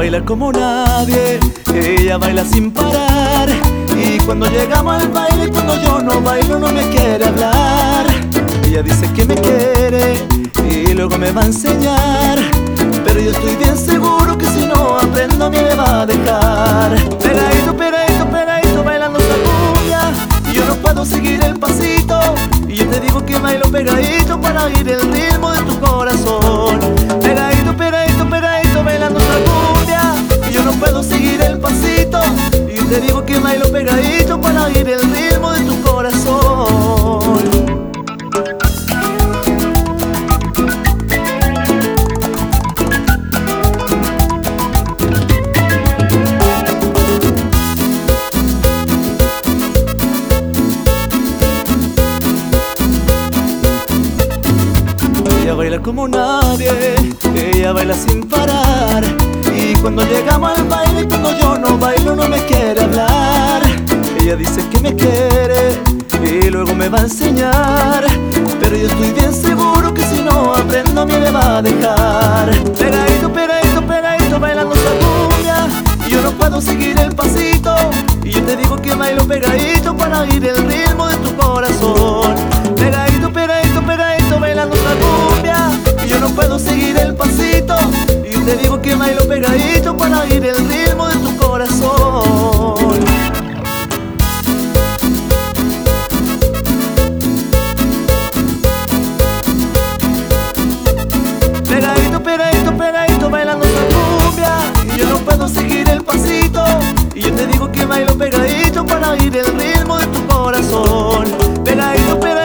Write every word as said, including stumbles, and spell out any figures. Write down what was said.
baila como nadie, ella baila sin parar. Y cuando llegamos al baile, cuando yo no bailo, no me quiere hablar. Ella dice que me quiere y luego me va a enseñar, pero yo estoy bien seguro que si no aprendo a mí me va a dejar. Pegadito, pegadito, pegadito, bailando esa cumbia, y yo no puedo seguir el pasito. Y yo te digo que bailo pegadito para ir el ritmo de tu corazón. Pegadito, pegadito, pegadito, bailando esa cumbia, y yo no puedo seguir el pasito. Y yo te digo que bailo pegadito para ir el ritmo de tu corazón. Ella baila como nadie, ella baila sin parar. Y cuando llegamos al baile, cuando yo no bailo, no me quiere hablar. Ella dice que me quiere y luego me va a enseñar, pero yo estoy bien seguro que si no aprendo a mí me va a dejar. Pegadito, pegadito, pegadito, bailando esa cumbia, y yo no puedo seguir el pasito. Y yo te digo que bailo pegadito para ir el ritmo de tu corazón. Pegadito, pegadito, pegadito, bailando esa cumbia, y yo no puedo seguir el pasito. Y yo te digo que bailo pegadito para ir el ritmo de tu corazón. Pegadito, pegadito, pegadito, bailando esa cumbia, y yo no puedo seguir el pasito. Y yo te digo que bailo pegadito para ir el ritmo de tu corazón. Pegadito, pegadito,